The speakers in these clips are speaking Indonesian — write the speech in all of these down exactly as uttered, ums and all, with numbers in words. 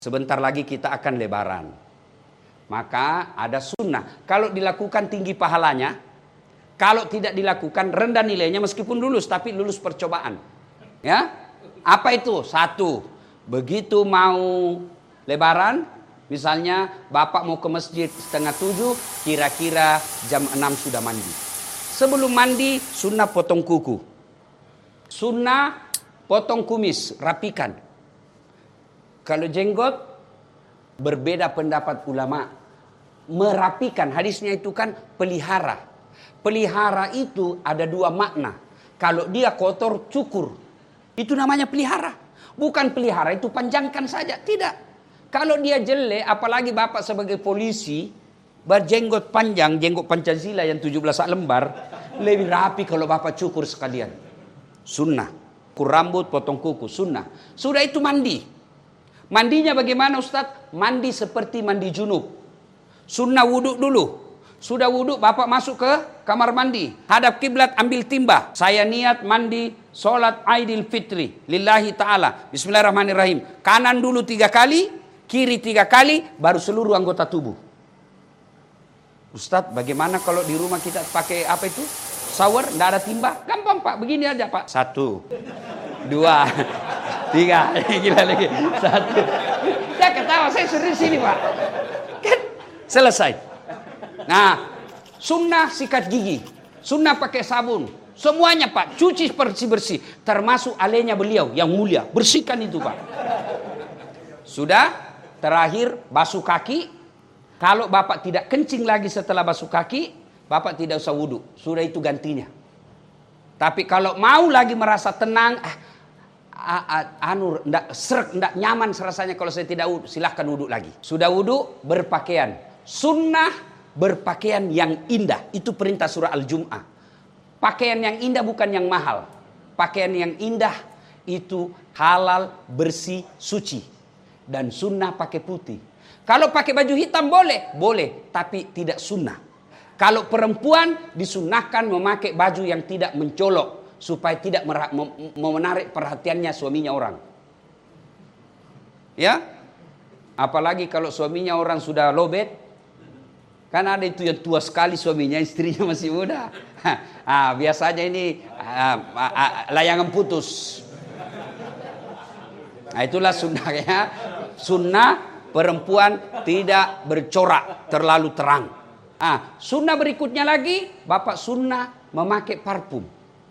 Sebentar lagi kita akan lebaran. Maka ada sunnah. Kalau dilakukan tinggi pahalanya. Kalau tidak dilakukan rendah nilainya meskipun lulus. Tapi lulus percobaan. Ya, apa itu? Satu, begitu mau lebaran. Misalnya bapak mau ke masjid setengah tujuh. Kira-kira jam enam sudah mandi. Sebelum mandi sunnah potong kuku. Sunnah potong kumis, rapikan. Kalau jenggot, berbeda pendapat ulama. Merapikan, hadisnya itu kan pelihara. Pelihara itu ada dua makna. Kalau dia kotor, cukur. Itu namanya pelihara. Bukan pelihara itu panjangkan saja, tidak. Kalau dia jelek, apalagi bapak sebagai polisi, berjenggot panjang, jenggot Pancasila yang tujuh belas lembar, lebih rapi kalau bapak cukur sekalian. Sunnah. Kur rambut, potong kuku, sunnah. Sudah itu mandi. Mandinya bagaimana Ustaz? Mandi seperti mandi junub. Sunnah wudhu dulu. Sudah wudhu, bapak masuk ke kamar mandi. Hadap kiblat, ambil timba. Saya niat mandi sholat Aidil Fitri. Lillahi ta'ala. Bismillahirrahmanirrahim. Kanan dulu tiga kali, kiri tiga kali, baru seluruh anggota tubuh. Ustaz, bagaimana kalau di rumah kita pakai apa itu? Shower, tidak ada timba? Gampang Pak, begini aja Pak. Satu, dua, tiga, gila lagi. Satu. Saya ketawa, saya serius sini Pak. Kan selesai. Nah, sunnah sikat gigi. Sunnah pakai sabun. Semuanya Pak, cuci bersih-bersih. Termasuk alenya beliau yang mulia. Bersihkan itu Pak. Sudah, terakhir basuh kaki. Kalau bapak tidak kencing lagi setelah basuh kaki, bapak tidak usah wudhu. Sudah itu gantinya. Tapi kalau mau lagi merasa tenang, ah, ah, ah, anu, ndak serak, ndak nyaman rasanya kalau saya tidak wudhu, silahkan wudhu lagi. Sudah wudhu, berpakaian. Sunnah berpakaian yang indah. Itu perintah surah Al-Jum'ah. Pakaian yang indah bukan yang mahal. Pakaian yang indah itu halal, bersih, suci. Dan sunnah pakai putih. Kalau pakai baju hitam boleh? Boleh, tapi tidak sunnah. Kalau perempuan disunahkan memakai baju yang tidak mencolok. Supaya tidak menarik perhatiannya suaminya orang. Ya? Apalagi kalau suaminya orang sudah lobet. Kan ada itu yang tua sekali suaminya, istrinya masih muda. Ah, biasanya ini ah, ah, layangan putus. Nah, itulah sunnahnya. Sunnah perempuan tidak bercorak terlalu terang. Ah, sunnah berikutnya lagi, bapak sunnah memakai parfum.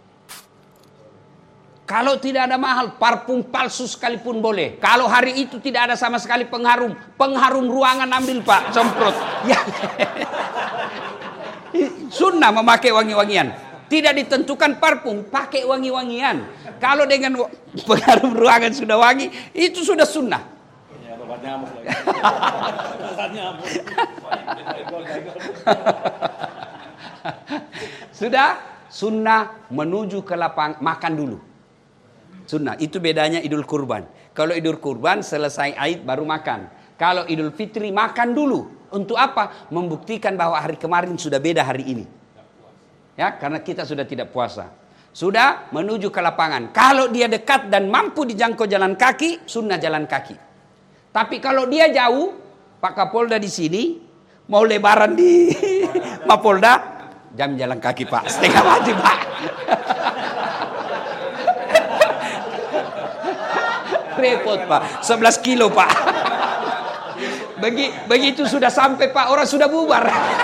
Kalau tidak ada mahal, parfum palsu sekalipun boleh. Kalau hari itu tidak ada sama sekali pengharum, pengharum ruangan ambil Pak, semprot. Ya. Sunnah memakai wangi-wangian. Tidak ditentukan parfum, pakai wangi-wangian. Kalau dengan pengharum ruangan sudah wangi, itu sudah sunnah. Ya, obat nyamuk lagi. Obat nyamuk. Sudah sunnah menuju ke lapang makan dulu. Sunnah, itu bedanya Idul Kurban. Kalau Idul Kurban selesai Aid baru makan. Kalau Idul Fitri makan dulu. Untuk apa? Membuktikan bahwa hari kemarin sudah beda hari ini. Ya, karena kita sudah tidak puasa. Sudah menuju ke lapangan. Kalau dia dekat dan mampu dijangkau jalan kaki, sunnah jalan kaki. Tapi kalau dia jauh, Pak Kapolda di sini, mau lebaran di Mapolda, jam jalan kaki Pak, setengah mati Pak. Repot Pak, sebelas kilo Pak. Begi, begitu sudah sampai Pak, orang sudah bubar.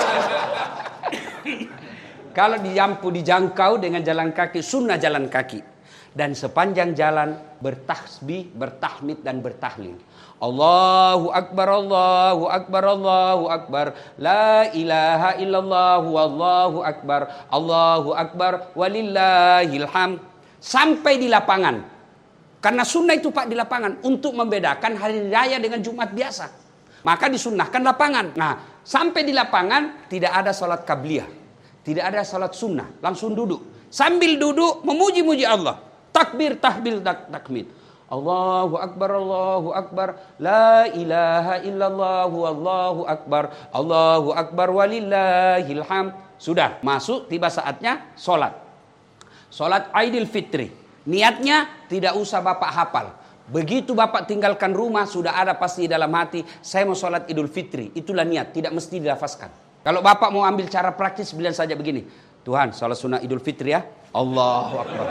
Kalau dijampu dijangkau dengan jalan kaki, sunnah jalan kaki. Dan sepanjang jalan bertasbih, bertahmid dan bertahlil. Allahu Akbar, Allahu Akbar, Allahu Akbar. La ilaha illallah, Allahu Akbar. Allahu Akbar, walillahil hamd. Sampai di lapangan. Karena sunnah itu Pak di lapangan untuk membedakan hari raya dengan Jumat biasa. Maka disunnahkan lapangan. Nah, sampai di lapangan tidak ada salat qabliyah. Tidak ada salat sunnah. Langsung duduk. Sambil duduk memuji-muji Allah. Takbir, tahbil, tak, takmid. Allahu Akbar, Allahu Akbar. La ilaha illallah, Allahu Akbar. Allahu Akbar, walillahil hamd. Sudah, masuk, tiba saatnya sholat. Sholat Aidil Fitri. Niatnya tidak usah bapak hafal. Begitu Bapak tinggalkan rumah, sudah ada pasti dalam hati, saya mau sholat Idul Fitri. Itulah niat, tidak mesti dilafazkan. Kalau Bapak mau ambil cara praktis, bilang saja begini, Tuhan, sholat sunnah Idul Fitri ya. Allahu Akbar.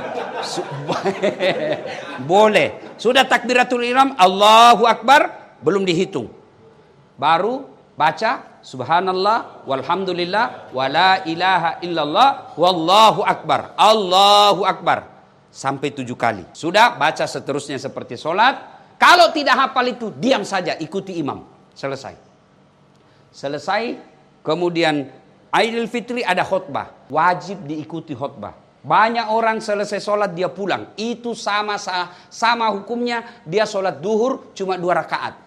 Boleh. Sudah takbiratul ihram, Allahu Akbar, belum dihitung. Baru baca, subhanallah, walhamdulillah, wala ilaha illallah, wallahu akbar, Allahu akbar. Sampai tujuh kali. Sudah, baca seterusnya seperti sholat. Kalau tidak hafal itu, diam saja, ikuti imam. Selesai. Selesai, kemudian Idul Fitri ada khutbah. Wajib diikuti khutbah. Banyak orang selesai sholat dia pulang. Itu sama sama hukumnya dia sholat duhur cuma dua rakaat.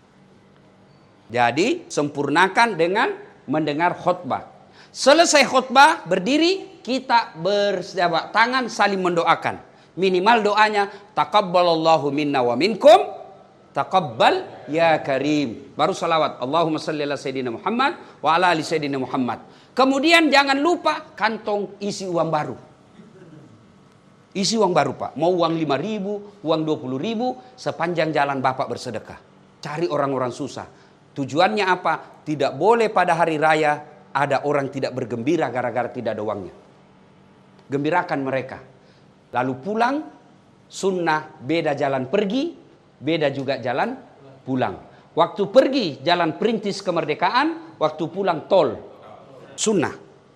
Jadi sempurnakan dengan mendengar khutbah. Selesai khutbah berdiri, kita berjabat tangan saling mendoakan. Minimal doanya taqabbalallahu minna wa minkum, taqabbal ya karim. Baru salawat Allahumma salli ala sayyidina Muhammad wa ala ali sayyidina Muhammad. Kemudian jangan lupa kantong isi uang baru. Isi uang baru Pak. Mau uang lima ribu, uang dua puluh ribu, sepanjang jalan Bapak bersedekah. Cari orang-orang susah. Tujuannya apa? Tidak boleh pada hari raya ada orang tidak bergembira gara-gara tidak ada uangnya. Gembirakan mereka. Lalu pulang, sunnah beda jalan pergi, beda juga jalan pulang. Waktu pergi jalan perintis kemerdekaan, waktu pulang tol. Sunnah.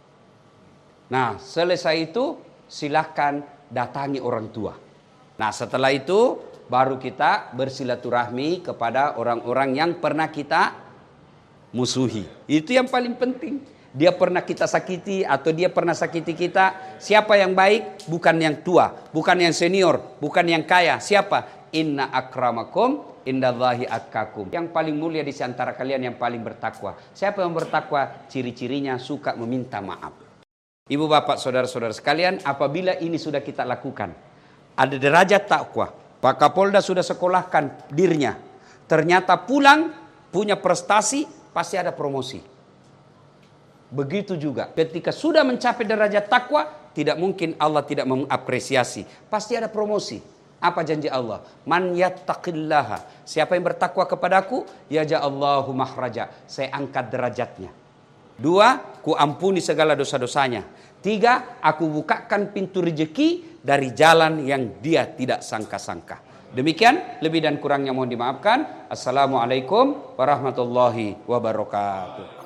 Nah, selesai itu silahkan datangi orang tua. Nah, setelah itu baru kita bersilaturahmi kepada orang-orang yang pernah kita musuhi. Itu yang paling penting. Dia pernah kita sakiti atau dia pernah sakiti kita. Siapa yang baik? Bukan yang tua, bukan yang senior, bukan yang kaya. Siapa? Inna akramakum indallahi atqakum. Yang paling mulia di antara kalian yang paling bertakwa. Siapa yang bertakwa? Ciri-cirinya suka meminta maaf. Ibu bapak saudara-saudara sekalian, apabila ini sudah kita lakukan, ada derajat takwa. Pak Kapolda sudah sekolahkan dirinya. Ternyata pulang punya prestasi, pasti ada promosi. Begitu juga ketika sudah mencapai derajat takwa, tidak mungkin Allah tidak mengapresiasi. Pasti ada promosi. Apa janji Allah? Man yattaqillaha. Siapa yang bertakwa kepadaku, yaj'allahu makhraja. Saya angkat derajatnya. Dua, ku ampuni segala dosa-dosanya. Tiga, aku bukakan pintu rezeki dari jalan yang dia tidak sangka-sangka. Demikian, lebih dan kurangnya mohon dimaafkan. Assalamualaikum warahmatullahi wabarakatuh.